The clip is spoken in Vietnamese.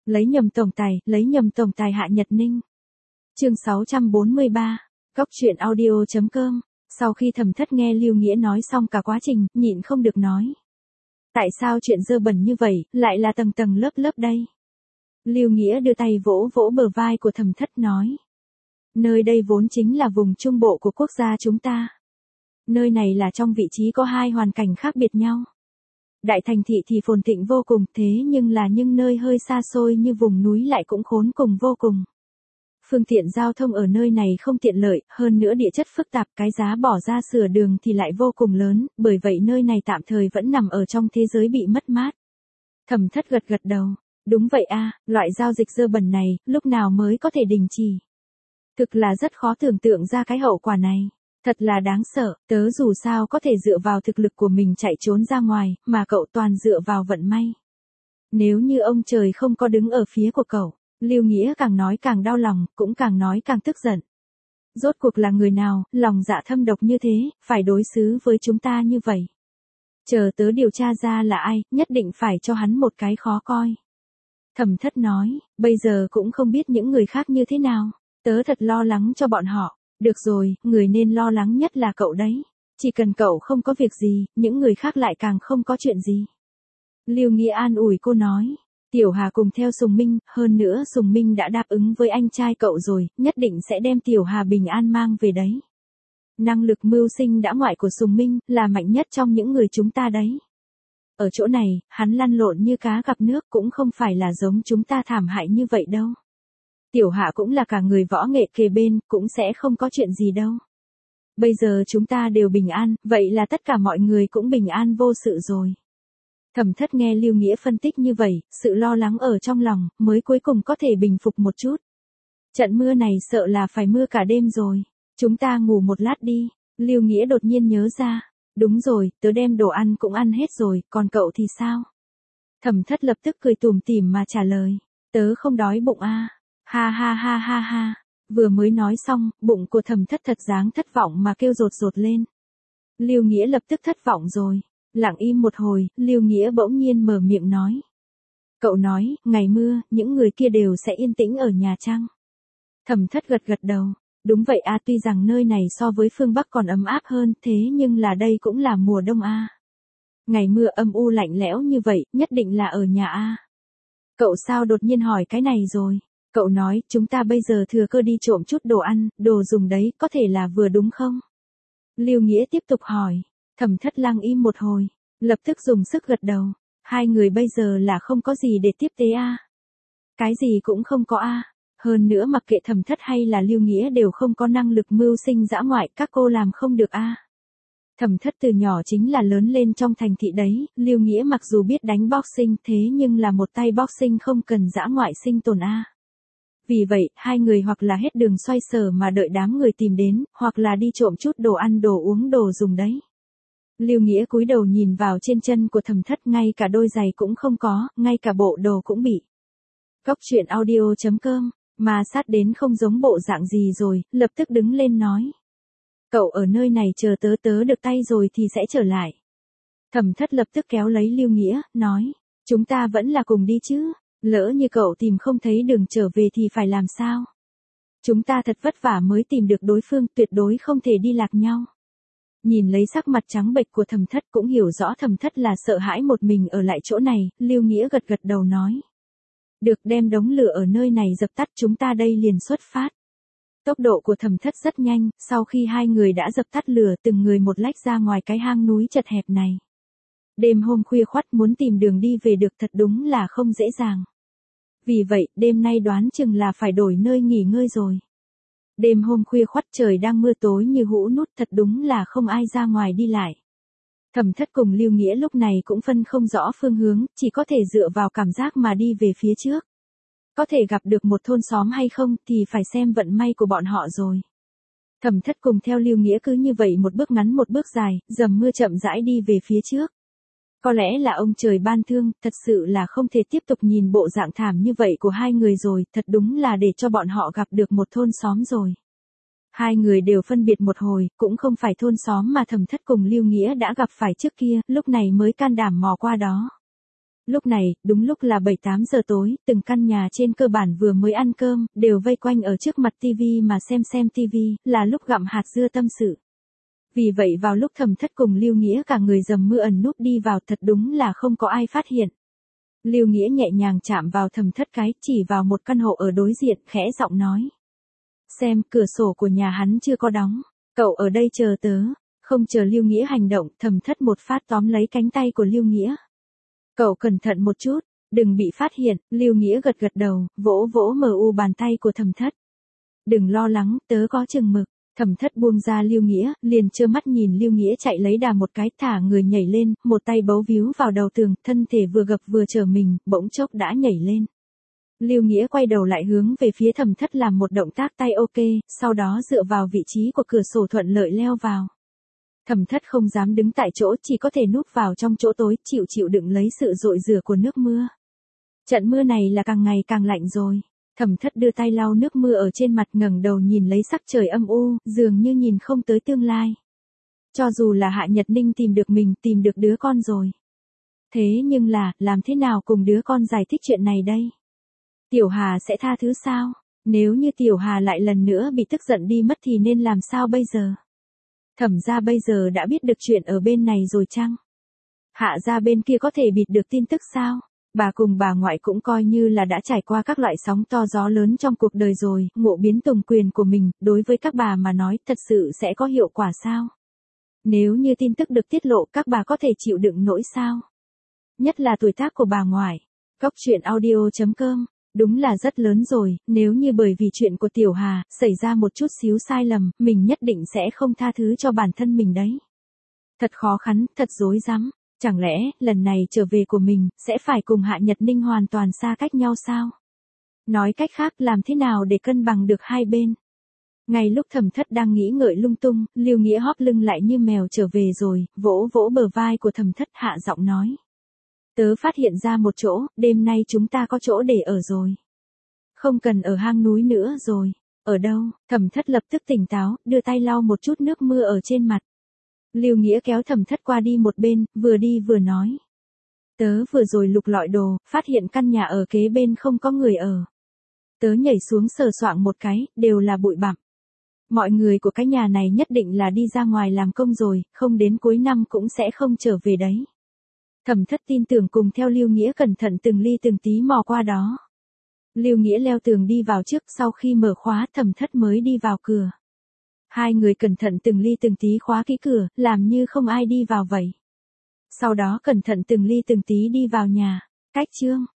lấy nhầm tổng tài Hạ Nhật Ninh. Chương 643, Cóc truyện audio.com. Sau khi Thẩm Thất nghe Lưu Nghĩa nói xong cả quá trình, nhịn không được nói. Tại sao chuyện dơ bẩn như vậy, lại là tầng tầng lớp lớp đây? Lưu Nghĩa đưa tay vỗ vỗ bờ vai của Thẩm Thất nói. Nơi đây vốn chính là vùng trung bộ của quốc gia chúng ta. Nơi này là trong vị trí có hai hoàn cảnh khác biệt nhau. Đại thành thị thì phồn thịnh vô cùng, thế nhưng là những nơi hơi xa xôi như vùng núi lại cũng khốn cùng vô cùng. Phương tiện giao thông ở nơi này không tiện lợi, hơn nữa địa chất phức tạp, cái giá bỏ ra sửa đường thì lại vô cùng lớn, bởi vậy nơi này tạm thời vẫn nằm ở trong thế giới bị mất mát. Thẩm Thất gật gật đầu, đúng vậy a, loại giao dịch dơ bẩn này, lúc nào mới có thể đình chỉ. Thực là rất khó tưởng tượng ra cái hậu quả này. Thật là đáng sợ, tớ dù sao có thể dựa vào thực lực của mình chạy trốn ra ngoài, mà cậu toàn dựa vào vận may. Nếu như ông trời không có đứng ở phía của cậu, Lưu Nghĩa càng nói càng đau lòng, cũng càng nói càng tức giận. Rốt cuộc là người nào, lòng dạ thâm độc như thế, phải đối xử với chúng ta như vậy. Chờ tớ điều tra ra là ai, nhất định phải cho hắn một cái khó coi. Thẩm Thất nói, bây giờ cũng không biết những người khác như thế nào, tớ thật lo lắng cho bọn họ. Được rồi, người nên lo lắng nhất là cậu đấy. Chỉ cần cậu không có việc gì, những người khác lại càng không có chuyện gì. Lưu Nghĩa an ủi cô nói. Tiểu Hà cùng theo Sùng Minh, hơn nữa Sùng Minh đã đáp ứng với anh trai cậu rồi, nhất định sẽ đem Tiểu Hà bình an mang về đấy. Năng lực mưu sinh đã ngoại của Sùng Minh, là mạnh nhất trong những người chúng ta đấy. Ở chỗ này, hắn lăn lộn như cá gặp nước cũng không phải là giống chúng ta thảm hại như vậy đâu. Tiểu Hạ cũng là cả người võ nghệ kề bên, cũng sẽ không có chuyện gì đâu. Bây giờ chúng ta đều bình an, vậy là tất cả mọi người cũng bình an vô sự rồi. Thẩm Thất nghe Lưu Nghĩa phân tích như vậy, sự lo lắng ở trong lòng, mới cuối cùng có thể bình phục một chút. Trận mưa này sợ là phải mưa cả đêm rồi. Chúng ta ngủ một lát đi. Lưu Nghĩa đột nhiên nhớ ra. Đúng rồi, tớ đem đồ ăn cũng ăn hết rồi, còn cậu thì sao? Thẩm Thất lập tức cười tủm tỉm mà trả lời. Tớ không đói bụng a. Ha ha ha ha ha, vừa mới nói xong, bụng của Thẩm Thất thật dáng thất vọng mà kêu rột rột lên. Lưu Nghĩa lập tức thất vọng rồi, lặng im một hồi, Lưu Nghĩa bỗng nhiên mở miệng nói. Cậu nói, ngày mưa, những người kia đều sẽ yên tĩnh ở nhà chăng? Thẩm Thất gật gật đầu, đúng vậy a, tuy rằng nơi này so với phương Bắc còn ấm áp hơn, thế nhưng là đây cũng là mùa đông a. Ngày mưa âm u lạnh lẽo như vậy, nhất định là ở nhà a. Cậu sao đột nhiên hỏi cái này rồi? Cậu nói, chúng ta bây giờ thừa cơ đi trộm chút đồ ăn, đồ dùng đấy, có thể là vừa đúng không? Lưu Nghĩa tiếp tục hỏi. Thẩm Thất lặng im một hồi, lập tức dùng sức gật đầu. Hai người bây giờ là không có gì để tiếp tế a. Cái gì cũng không có a. Hơn nữa mặc kệ Thẩm Thất hay là Lưu Nghĩa đều không có năng lực mưu sinh dã ngoại, các cô làm không được a. Thẩm Thất từ nhỏ chính là lớn lên trong thành thị đấy, Lưu Nghĩa mặc dù biết đánh boxing thế nhưng là một tay boxing không cần dã ngoại sinh tồn a. Vì vậy, hai người hoặc là hết đường xoay sở mà đợi đám người tìm đến, hoặc là đi trộm chút đồ ăn đồ uống đồ dùng đấy. Lưu Nghĩa cúi đầu nhìn vào trên chân của Thẩm Thất, ngay cả đôi giày cũng không có, ngay cả bộ đồ cũng bị. Cóc truyện audio.com, mà sát đến không giống bộ dạng gì rồi, lập tức đứng lên nói. Cậu ở nơi này chờ tớ được tay rồi thì sẽ trở lại. Thẩm Thất lập tức kéo lấy Lưu Nghĩa, nói. Chúng ta vẫn là cùng đi chứ. Lỡ như cậu tìm không thấy đường trở về thì phải làm sao? Chúng ta thật vất vả mới tìm được đối phương, tuyệt đối không thể đi lạc nhau. Nhìn lấy sắc mặt trắng bệch của Thẩm Thất cũng hiểu rõ Thẩm Thất là sợ hãi một mình ở lại chỗ này, Lưu Nghĩa gật gật đầu nói. Được, đem đống lửa ở nơi này dập tắt, chúng ta đây liền xuất phát. Tốc độ của Thẩm Thất rất nhanh, sau khi hai người đã dập tắt lửa từng người một lách ra ngoài cái hang núi chật hẹp này. Đêm hôm khuya khoắt muốn tìm đường đi về được thật đúng là không dễ dàng. Vì vậy, đêm nay đoán chừng là phải đổi nơi nghỉ ngơi rồi. Đêm hôm khuya khoắt trời đang mưa tối như hũ nút, thật đúng là không ai ra ngoài đi lại. Thẩm Thất cùng Lưu Nghĩa lúc này cũng phân không rõ phương hướng, chỉ có thể dựa vào cảm giác mà đi về phía trước. Có thể gặp được một thôn xóm hay không thì phải xem vận may của bọn họ rồi. Thẩm Thất cùng theo Lưu Nghĩa cứ như vậy một bước ngắn một bước dài, dầm mưa chậm rãi đi về phía trước. Có lẽ là ông trời ban thương, thật sự là không thể tiếp tục nhìn bộ dạng thảm như vậy của hai người rồi, thật đúng là để cho bọn họ gặp được một thôn xóm rồi. Hai người đều phân biệt một hồi, cũng không phải thôn xóm mà Thẩm Thất cùng Lưu Nghĩa đã gặp phải trước kia, lúc này mới can đảm mò qua đó. Lúc này, đúng lúc là 7-8 giờ tối, từng căn nhà trên cơ bản vừa mới ăn cơm, đều vây quanh ở trước mặt tivi mà xem tivi, là lúc gặm hạt dưa tâm sự. Vì vậy vào lúc Thẩm Thất cùng Lưu Nghĩa cả người dầm mưa ẩn núp đi vào thật đúng là không có ai phát hiện. Lưu Nghĩa nhẹ nhàng chạm vào Thẩm Thất cái, chỉ vào một căn hộ ở đối diện, khẽ giọng nói. Xem, cửa sổ của nhà hắn chưa có đóng, cậu ở đây chờ tớ. Không chờ Lưu Nghĩa hành động, Thẩm Thất một phát tóm lấy cánh tay của Lưu Nghĩa. Cậu cẩn thận một chút, đừng bị phát hiện. Lưu Nghĩa gật gật đầu, vỗ vỗ mờ u bàn tay của Thẩm Thất. Đừng lo lắng, tớ có chừng mực. Thẩm Thất buông ra Lưu Nghĩa, liền trơ mắt nhìn Lưu Nghĩa chạy lấy đà một cái, thả người nhảy lên, một tay bấu víu vào đầu tường, thân thể vừa gập vừa trở mình, bỗng chốc đã nhảy lên. Lưu Nghĩa quay đầu lại hướng về phía Thẩm Thất làm một động tác tay ok, sau đó dựa vào vị trí của cửa sổ thuận lợi leo vào. Thẩm Thất không dám đứng tại chỗ, chỉ có thể núp vào trong chỗ tối, chịu đựng lấy sự dội rửa của nước mưa. Trận mưa này là càng ngày càng lạnh rồi. Thẩm Thất đưa tay lau nước mưa ở trên mặt, ngẩng đầu nhìn lấy sắc trời âm u, dường như nhìn không tới tương lai. Cho dù là Hạ Nhật Ninh tìm được mình, tìm được đứa con rồi. Thế nhưng là, làm thế nào cùng đứa con giải thích chuyện này đây? Tiểu Hà sẽ tha thứ sao? Nếu như Tiểu Hà lại lần nữa bị tức giận đi mất thì nên làm sao bây giờ? Thẩm gia bây giờ đã biết được chuyện ở bên này rồi chăng? Hạ gia bên kia có thể bịt được tin tức sao? Bà cùng bà ngoại cũng coi như là đã trải qua các loại sóng to gió lớn trong cuộc đời rồi, ngộ biến tùng quyền của mình, đối với các bà mà nói thật sự sẽ có hiệu quả sao? Nếu như tin tức được tiết lộ, các bà có thể chịu đựng nỗi sao? Nhất là tuổi tác của bà ngoại. Góc truyện audio.com, đúng là rất lớn rồi, nếu như bởi vì chuyện của Tiểu Hà, xảy ra một chút xíu sai lầm, mình nhất định sẽ không tha thứ cho bản thân mình đấy. Thật khó khăn, thật rối rắm. Chẳng lẽ, lần này trở về của mình, sẽ phải cùng Hạ Nhật Ninh hoàn toàn xa cách nhau sao? Nói cách khác, làm thế nào để cân bằng được hai bên? Ngay lúc Thẩm Thất đang nghĩ ngợi lung tung, Lưu Nghĩa hóp lưng lại như mèo trở về rồi, vỗ vỗ bờ vai của Thẩm Thất, hạ giọng nói. Tớ phát hiện ra một chỗ, đêm nay chúng ta có chỗ để ở rồi. Không cần ở hang núi nữa rồi. Ở đâu? Thẩm Thất lập tức tỉnh táo, đưa tay lau một chút nước mưa ở trên mặt. Lưu Nghĩa kéo Thẩm Thất qua đi một bên, vừa đi vừa nói. Tớ vừa rồi lục lọi đồ, phát hiện căn nhà ở kế bên không có người ở. Tớ nhảy xuống sờ soạng một cái, đều là bụi bặm. Mọi người của cái nhà này nhất định là đi ra ngoài làm công rồi, không đến cuối năm cũng sẽ không trở về đấy. Thẩm Thất tin tưởng cùng theo Lưu Nghĩa cẩn thận từng ly từng tí mò qua đó. Lưu Nghĩa leo tường đi vào trước, sau khi mở khóa, Thẩm Thất mới đi vào cửa. Hai người cẩn thận từng ly từng tí khóa kỹ cửa, làm như không ai đi vào vậy. Sau đó cẩn thận từng ly từng tí đi vào nhà. Cách chương